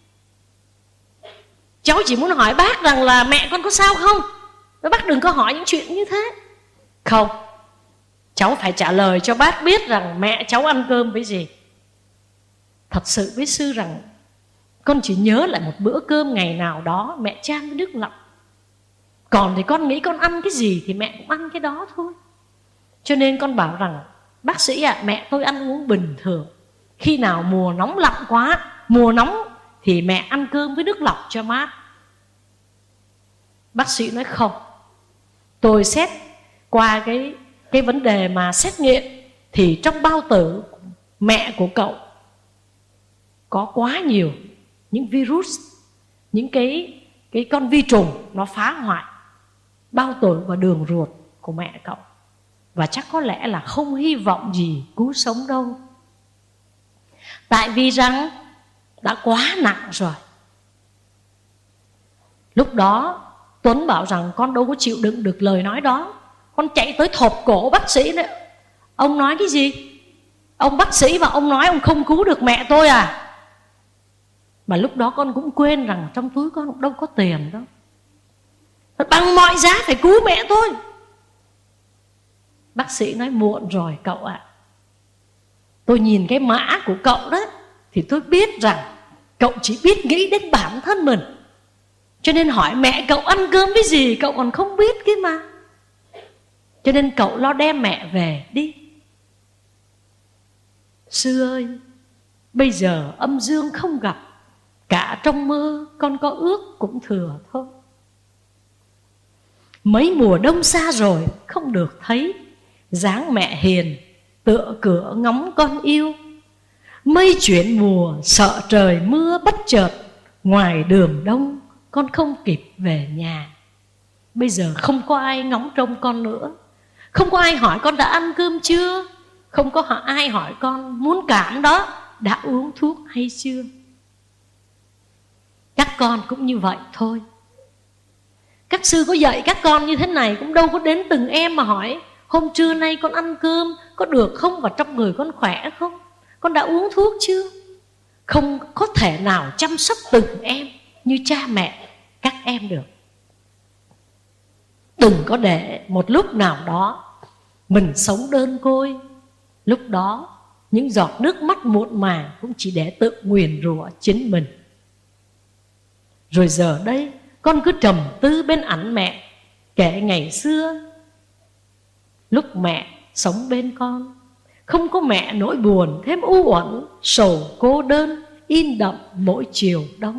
Cháu chỉ muốn hỏi bác rằng là mẹ con có sao không. Bác đừng có hỏi những chuyện như thế. Không, cháu phải trả lời cho bác biết rằng mẹ cháu ăn cơm với gì. Thật sự với sư rằng con chỉ nhớ lại một bữa cơm ngày nào đó mẹ chan với nước lọc. Còn thì con nghĩ con ăn cái gì thì mẹ cũng ăn cái đó thôi. Cho nên con bảo rằng bác sĩ ạ, mẹ tôi ăn uống bình thường. Khi nào mùa nóng lạnh quá, mùa nóng thì mẹ ăn cơm với nước lọc cho mát. Bác sĩ nói không, tôi xét qua cái vấn đề mà xét nghiệm thì trong bao tử mẹ của cậu có quá nhiều những virus, những cái con vi trùng nó phá hoại bao tử và đường ruột của mẹ cậu. Và chắc có lẽ là không hy vọng gì cứu sống đâu. Tại vì rằng đã quá nặng rồi. Lúc đó Tuấn bảo rằng con đâu có chịu đựng được lời nói đó. Con chạy tới thộp cổ bác sĩ đấy. Ông nói cái gì? Ông bác sĩ và ông nói ông không cứu được mẹ tôi à? Mà lúc đó con cũng quên rằng trong túi con cũng đâu có tiền đâu. Bằng mọi giá phải cứu mẹ tôi. Bác sĩ nói muộn rồi cậu ạ. Tôi nhìn cái mã của cậu đó thì tôi biết rằng cậu chỉ biết nghĩ đến bản thân mình. Cho nên hỏi mẹ cậu ăn cơm với gì cậu còn không biết kia mà. Cho nên cậu lo đem mẹ về đi. Sư ơi, bây giờ âm dương không gặp, cả trong mơ con có ước cũng thừa thôi. Mấy mùa đông xa rồi không được thấy dáng mẹ hiền, tựa cửa ngóng con yêu. Mây chuyển mùa sợ trời mưa bất chợt, ngoài đường đông con không kịp về nhà. Bây giờ không có ai ngóng trông con nữa. Không có ai hỏi con đã ăn cơm chưa. Không có ai hỏi con muốn cảm đó đã uống thuốc hay chưa. Các con cũng như vậy thôi. Các sư có dạy các con như thế này cũng đâu có đến từng em mà hỏi hôm trưa nay con ăn cơm có được không, và trong người con khỏe không, con đã uống thuốc chưa. Không có thể nào chăm sóc từng em như cha mẹ các em được. Đừng có để một lúc nào đó mình sống đơn côi. Lúc đó những giọt nước mắt muộn màng cũng chỉ để tự nguyền rủa chính mình. Rồi giờ đây con cứ trầm tư bên ảnh mẹ, kể ngày xưa lúc mẹ sống bên con. Không có mẹ nỗi buồn thêm u uẩn, sầu cô đơn in đậm mỗi chiều đông.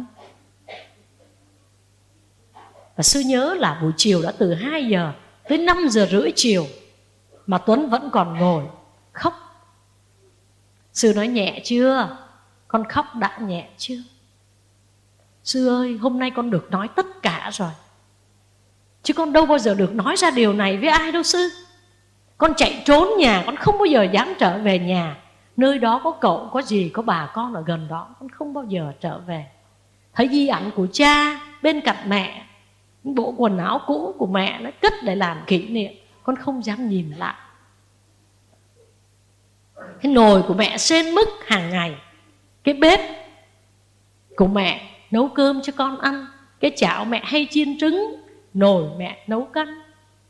Và sư nhớ là buổi chiều đã từ 2 giờ tới 5 giờ rưỡi chiều mà Tuấn vẫn còn ngồi khóc. Sư nói nhẹ chưa? Con khóc đã nhẹ chưa? Sư ơi, hôm nay con được nói tất cả rồi, chứ con đâu bao giờ được nói ra điều này với ai đâu sư. Con chạy trốn nhà, con không bao giờ dám trở về nhà. Nơi đó có cậu, có dì, có bà con ở gần đó, con không bao giờ trở về. Thấy di ảnh của cha bên cạnh mẹ, những bộ quần áo cũ của mẹ nó cất để làm kỷ niệm, con không dám nhìn lại. Cái nồi của mẹ sên mức hàng ngày, cái bếp của mẹ nấu cơm cho con ăn, cái chảo mẹ hay chiên trứng, nồi mẹ nấu canh.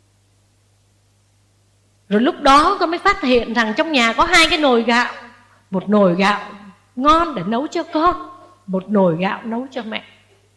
Rồi lúc đó con mới phát hiện rằng trong nhà có 2 cái nồi gạo. Một nồi gạo ngon để nấu cho con, một nồi gạo nấu cho mẹ.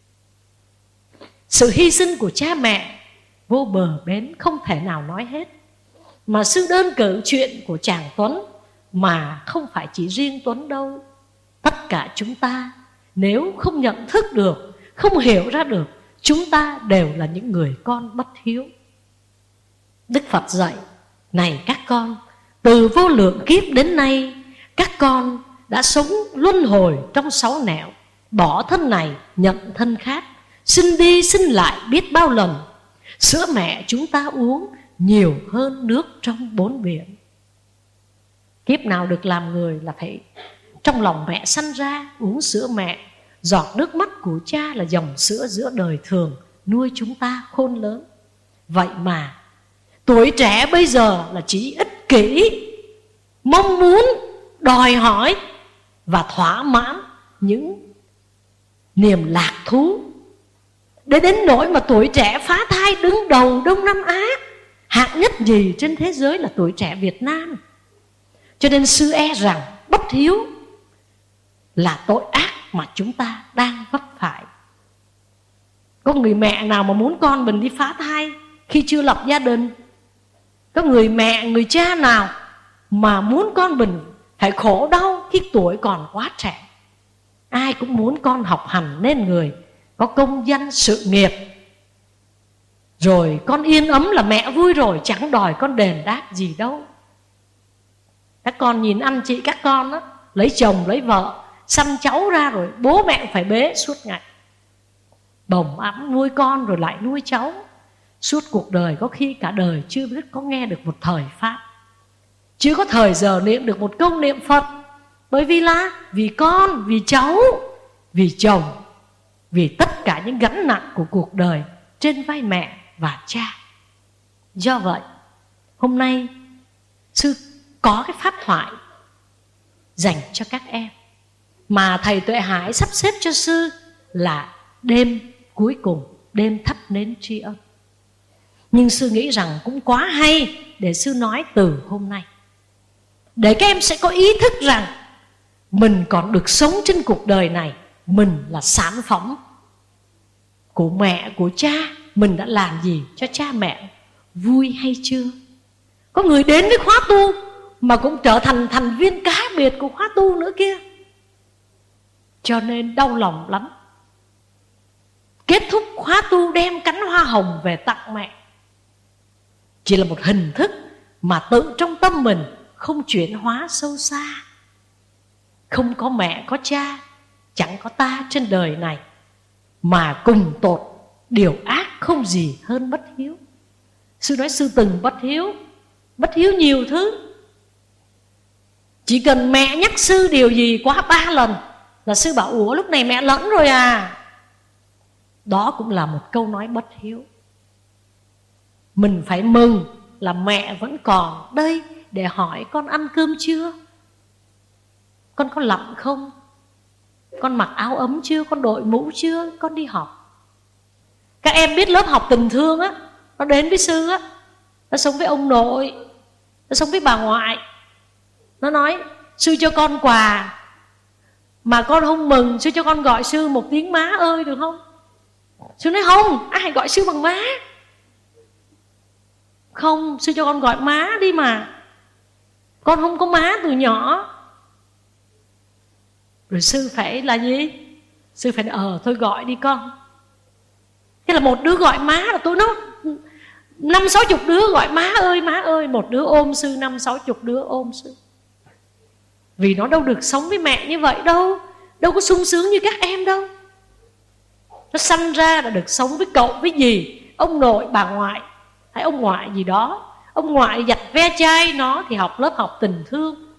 Sự hy sinh của cha mẹ vô bờ bến không thể nào nói hết. Mà sư đơn cử chuyện của chàng Tuấn, mà không phải chỉ riêng Tuấn đâu. Tất cả chúng ta nếu không nhận thức được, không hiểu ra được, chúng ta đều là những người con bất hiếu. Đức Phật dạy, này các con, từ vô lượng kiếp đến nay, các con đã sống luân hồi trong 6 nẻo, bỏ thân này nhận thân khác, sinh đi sinh lại biết bao lần. Sữa mẹ chúng ta uống nhiều hơn nước trong 4 biển. Kiếp nào được làm người là phải trong lòng mẹ sanh ra uống sữa mẹ. Giọt nước mắt của cha là dòng sữa giữa đời thường nuôi chúng ta khôn lớn. Vậy mà tuổi trẻ bây giờ là chỉ ích kỷ, mong muốn, đòi hỏi và thỏa mãn những niềm lạc thú. Đến nỗi mà tuổi trẻ phá thai đứng đầu Đông Nam Á, hạng nhất nhì trên thế giới là tuổi trẻ Việt Nam. Cho nên sư e rằng bất hiếu là tội ác mà chúng ta đang vấp phải. Có người mẹ nào mà muốn con mình đi phá thai khi chưa lập gia đình? Có người mẹ, người cha nào mà muốn con mình phải khổ đau khi tuổi còn quá trẻ? Ai cũng muốn con học hành nên người, có công danh sự nghiệp, rồi con yên ấm là mẹ vui rồi, chẳng đòi con đền đáp gì đâu. Các con nhìn anh chị các con đó, lấy chồng lấy vợ, sanh cháu ra rồi bố mẹ phải bế suốt ngày, bồng ẵm nuôi con rồi lại nuôi cháu. Suốt cuộc đời có khi cả đời chưa biết có nghe được một thời Pháp, chưa có thời giờ niệm được một câu niệm Phật. Bởi vì là vì con, vì cháu, vì chồng, vì tất cả những gánh nặng của cuộc đời trên vai mẹ và cha. Do vậy Hôm nay sư có cái pháp thoại dành cho các em mà thầy Tuệ Hải sắp xếp cho sư là đêm cuối cùng, đêm thắp nến tri ân. Nhưng sư nghĩ rằng cũng quá hay để sư nói từ hôm nay, để các em sẽ có ý thức rằng mình còn được sống trên cuộc đời này. Mình là sản phẩm của mẹ, của cha. Mình đã làm gì cho cha mẹ vui hay chưa? Có người đến với khóa tu mà cũng trở thành thành viên cá biệt của khóa tu nữa kia. Cho nên đau lòng lắm. Kết thúc khóa tu đem cánh hoa hồng về tặng mẹ chỉ là một hình thức mà tự trong tâm mình không chuyển hóa sâu xa. Không có mẹ có cha, chẳng có ta trên đời này, mà cùng tột điều ác không gì hơn bất hiếu. Sư nói sư từng bất hiếu nhiều thứ. Chỉ cần mẹ nhắc sư điều gì quá 3 lần là sư bảo ủa lúc này mẹ lẫn rồi à. Đó cũng là một câu nói bất hiếu. Mình phải mừng là mẹ vẫn còn đây để hỏi con ăn cơm chưa, con có lặn không, con mặc áo ấm chưa, con đội mũ chưa, con đi học. Các em biết lớp học tình thương á, nó đến với sư á, nó sống với ông nội, nó sống với bà ngoại. Nó nói sư cho con quà mà con không mừng, sư cho con gọi sư một tiếng má ơi được không? Sư nói không, ai gọi sư bằng má. Không, sư cho con gọi má đi mà, con không có má từ nhỏ. Rồi sư phải là gì? Sư phải thôi gọi đi con. Thế là một đứa gọi má là tụi nó 50-60 đứa gọi má ơi. Một đứa ôm sư, 50-60 đứa ôm sư. Vì nó đâu được sống với mẹ như vậy đâu, đâu có sung sướng như các em đâu. Nó sanh ra là được sống với cậu với dì, ông nội, bà ngoại hay ông ngoại gì đó. Ông ngoại giặt ve chai, nó thì học lớp học tình thương.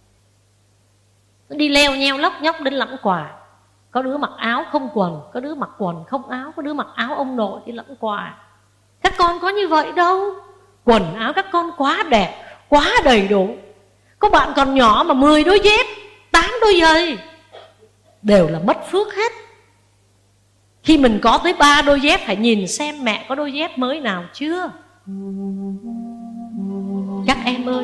Nó đi leo nheo lóc nhóc đến lẵng quà. Có đứa mặc áo không quần, có đứa mặc quần không áo, có đứa mặc áo ông nội thì lẵng quà. Các con có như vậy đâu. Quần áo các con quá đẹp, quá đầy đủ. Có bạn còn nhỏ mà 10 đôi dép, 8 đôi giày, đều là mất phước hết. Khi mình có tới 3 đôi dép phải nhìn xem mẹ có đôi dép mới nào chưa. Các em ơi,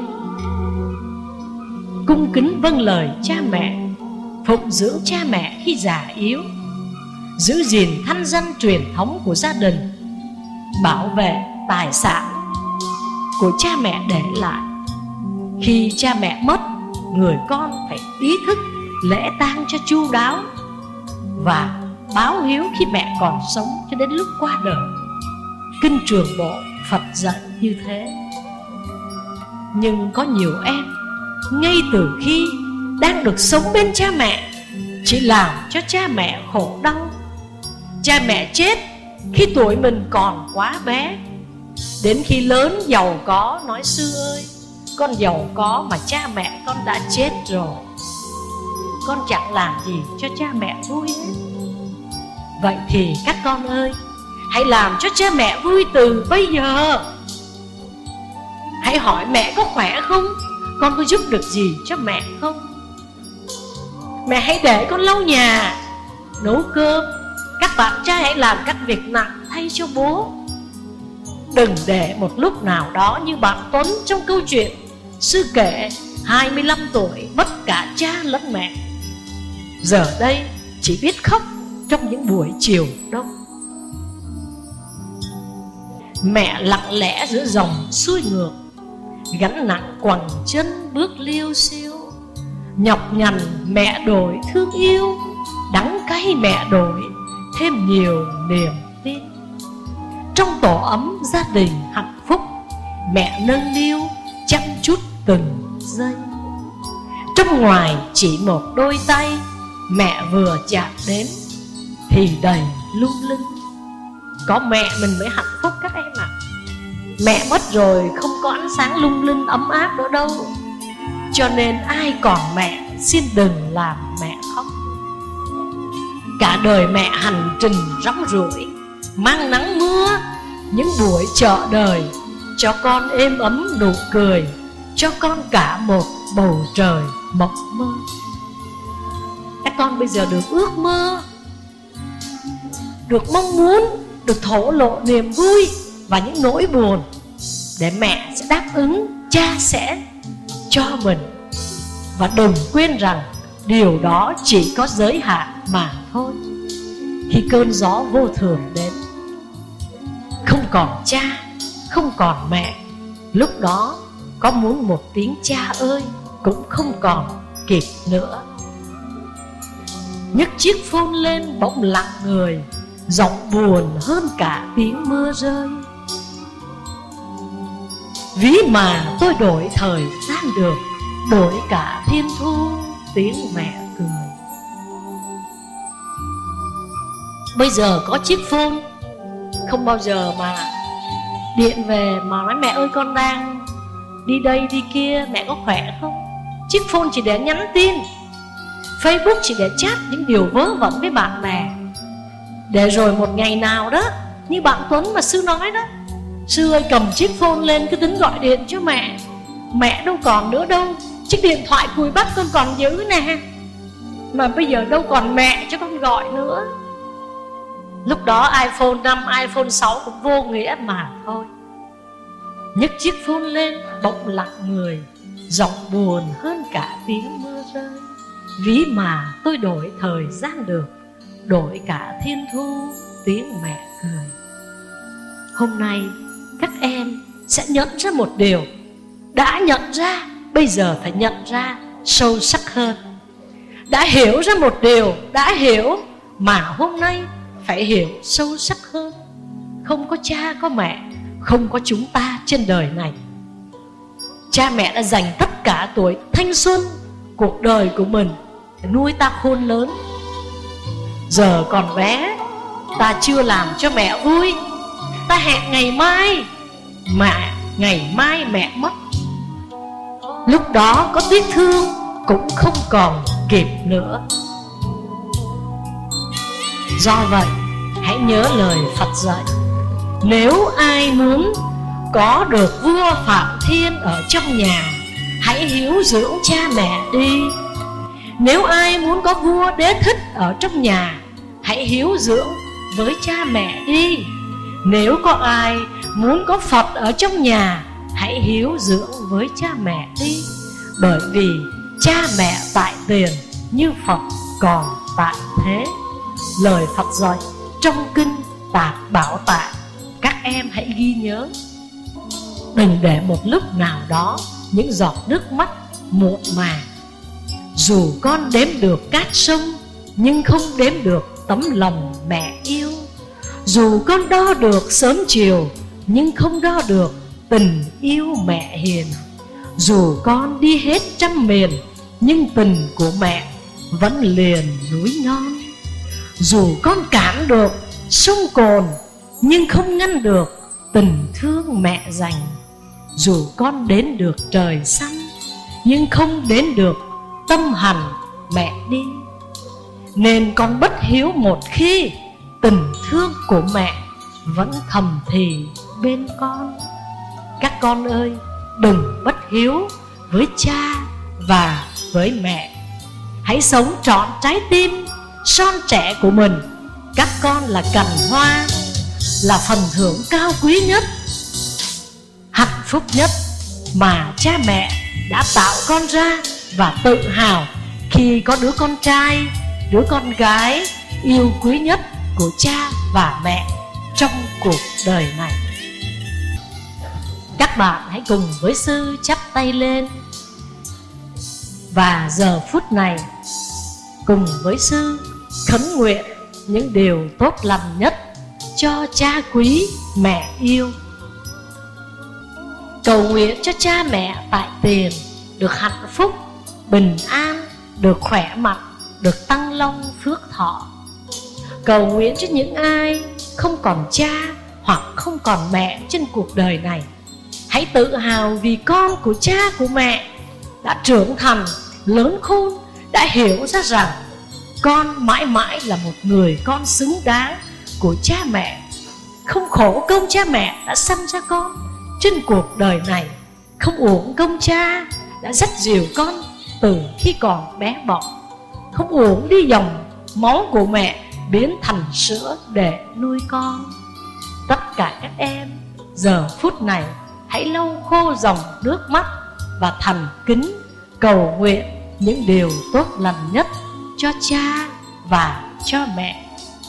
cung kính vâng lời cha mẹ, phụng dưỡng cha mẹ khi già yếu, giữ gìn thanh danh truyền thống của gia đình, bảo vệ tài sản của cha mẹ để lại. Khi cha mẹ mất, người con phải ý thức lễ tang cho chu đáo và báo hiếu khi mẹ còn sống cho đến lúc qua đời. Kinh Trường Bộ Phật dạy như thế. Nhưng có nhiều em ngay từ khi đang được sống bên cha mẹ chỉ làm cho cha mẹ khổ đau. Cha mẹ chết khi tuổi mình còn quá bé. Đến khi lớn giàu có nói sư ơi, con giàu có mà cha mẹ con đã chết rồi, con chẳng làm gì cho cha mẹ vui hết. Vậy thì các con ơi, hãy làm cho cha mẹ vui từ bây giờ. Hãy hỏi mẹ có khỏe không, con có giúp được gì cho mẹ không. Mẹ hãy để con lau nhà, nấu cơm. Các bạn trai hãy làm các việc nặng thay cho bố. Đừng để một lúc nào đó như bạn Tuấn trong câu chuyện sư kể, 25 tuổi mất cả cha lẫn mẹ, giờ đây chỉ biết khóc trong những buổi chiều đông. Mẹ lặng lẽ giữa dòng xuôi ngược, gánh nặng quằn chân bước liêu xiêu. Nhọc nhằn mẹ đổi thương yêu, đắng cay mẹ đổi thêm nhiều niềm tin. Trong tổ ấm gia đình hạnh phúc, mẹ nâng niu chăm chút từng giây. Trong ngoài chỉ một đôi tay, mẹ vừa chạm đến thì đầy lung linh. Có mẹ mình mới hạnh phúc các em ạ. Mẹ mất rồi không có ánh sáng lung linh ấm áp nữa đâu. Cho nên ai còn mẹ xin đừng làm mẹ khóc. Cả đời mẹ hành trình rong ruổi, mang nắng mưa, những buổi chợ đời cho con êm ấm nụ cười, cho con cả một bầu trời mộng mơ. Các con bây giờ được ước mơ, được mong muốn, được thổ lộ niềm vui và những nỗi buồn, để mẹ sẽ đáp ứng, cha sẽ cho mình. Và đừng quên rằng điều đó chỉ có giới hạn mà thôi. Khi cơn gió vô thường đến, không còn cha, không còn mẹ, lúc đó có muốn một tiếng cha ơi cũng không còn kịp nữa. Nhấc chiếc phone lên bỗng lặng người, giọng buồn hơn cả tiếng mưa rơi. Ví mà tôi đổi thời gian được, đổi cả thiên thu tiếng mẹ cười. Bây giờ có chiếc phone, không bao giờ mà điện về mà nói mẹ ơi con đang đi đây đi kia, mẹ có khỏe không? Chiếc phone chỉ để nhắn tin, Facebook chỉ để chat những điều vớ vẩn với bạn bè. Để rồi một ngày nào đó, như bạn Tuấn mà sư nói đó, sư ơi cầm chiếc phone lên cứ tính gọi điện cho mẹ. Mẹ đâu còn nữa đâu, chiếc điện thoại cùi bắp con còn giữ nè, mà bây giờ đâu còn mẹ cho con gọi nữa. Lúc đó iPhone 5, iPhone 6 cũng vô nghĩa mà thôi. Nhấc chiếc phone lên bỗng lặng người, giọng buồn hơn cả tiếng mưa rơi. Ví mà tôi đổi thời gian được, đổi cả thiên thu tiếng mẹ cười. Hôm nay các em sẽ nhận ra một điều, đã nhận ra bây giờ phải nhận ra sâu sắc hơn. Đã hiểu ra một điều, đã hiểu mà hôm nay phải hiểu sâu sắc hơn. Không có cha có mẹ, không có chúng ta trên đời này. Cha mẹ đã dành tất cả tuổi thanh xuân, cuộc đời của mình để nuôi ta khôn lớn. Giờ còn bé, ta chưa làm cho mẹ vui, ta hẹn ngày mai, mà ngày mai mẹ mất. Lúc đó có tiếc thương cũng không còn kịp nữa. Do vậy, hãy nhớ lời Phật dạy: nếu ai muốn có được vua Phạm Thiên ở trong nhà, hãy hiếu dưỡng cha mẹ đi. Nếu ai muốn có vua Đế Thích ở trong nhà, hãy hiếu dưỡng với cha mẹ đi. Nếu có ai muốn có Phật ở trong nhà, hãy hiếu dưỡng với cha mẹ đi. Bởi vì cha mẹ tại tiền như Phật còn tại thế. Lời Phật dạy trong kinh Tạp Bảo Tạng, các em hãy ghi nhớ. Đừng để một lúc nào đó những giọt nước mắt muộn màng. Dù con đếm được cát sông, nhưng không đếm được tấm lòng mẹ yêu. Dù con đo được sớm chiều, nhưng không đo được tình yêu mẹ hiền. Dù con đi hết trăm miền, nhưng tình của mẹ vẫn liền núi non. Dù con cản được sông cồn, nhưng không ngăn được tình thương mẹ dành. Dù con đến được trời xanh, nhưng không đến được tâm hành mẹ đi. Nên con bất hiếu một khi, tình thương của mẹ vẫn thầm thì bên con. Các con ơi, đừng bất hiếu với cha và với mẹ. Hãy sống trọn trái tim son trẻ của mình. Các con là cành hoa, là phần thưởng cao quý nhất, hạnh phúc nhất mà cha mẹ đã tạo con ra. Và tự hào khi có đứa con trai, đứa con gái yêu quý nhất của cha và mẹ trong cuộc đời này. Các bạn hãy cùng với sư chắp tay lên, và giờ phút này cùng với sư khấn nguyện những điều tốt lành nhất cho cha quý mẹ yêu. Cầu nguyện cho cha mẹ tại tiền được hạnh phúc, bình an, được khỏe mạnh, được tăng long phước thọ. Cầu nguyện cho những ai không còn cha hoặc không còn mẹ trên cuộc đời này, hãy tự hào vì con của cha của mẹ đã trưởng thành, lớn khôn, đã hiểu ra rằng con mãi mãi là một người con xứng đáng của cha mẹ. Không khổ công cha mẹ đã sanh ra con, trên cuộc đời này. Không uổng công cha đã dắt dìu con từ khi còn bé bỏng. Không uổng đi dòng máu của mẹ biến thành sữa để nuôi con. Tất cả các em giờ phút này hãy lau khô dòng nước mắt và thành kính cầu nguyện những điều tốt lành nhất cho cha và cho mẹ.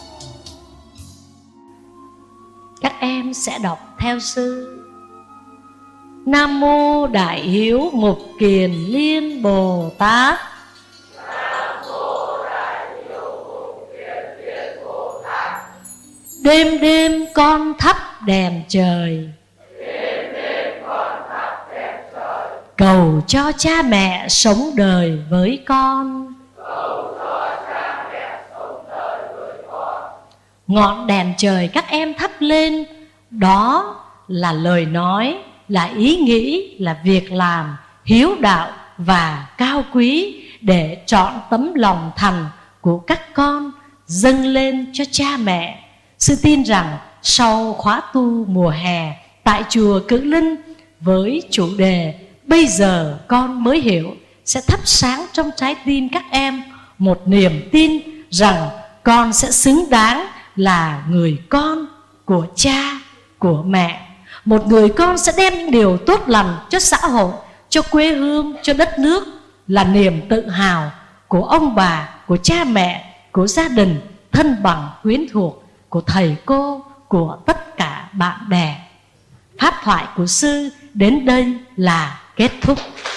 Các em sẽ đọc theo sư. Nam mô Đại Hiếu Mục Kiền Liên Bồ Tát. Nam mô Đại Hiếu Mục Kiền Liên Bồ Tát. Đêm đêm con thắp đèn trời, Đêm đêm con thắp đèn trời, cầu cho cha mẹ sống đời với con. cầu cho cha mẹ sống đời với con. Ngọn đèn trời các em thắp lên, đó là lời nói, là ý nghĩ, là việc làm hiếu đạo và cao quý, để trọn tấm lòng thành của các con dâng lên cho cha mẹ. Sư tin rằng sau khóa tu mùa hè tại chùa Cự Linh với chủ đề Bây giờ con mới hiểu, sẽ thắp sáng trong trái tim các em một niềm tin rằng con sẽ xứng đáng là người con của cha, của mẹ. Một người con sẽ đem những điều tốt lành cho xã hội, cho quê hương, cho đất nước, là niềm tự hào của ông bà, của cha mẹ, của gia đình, thân bằng quyến thuộc, của thầy cô, của tất cả bạn bè. Pháp thoại của sư đến đây là kết thúc.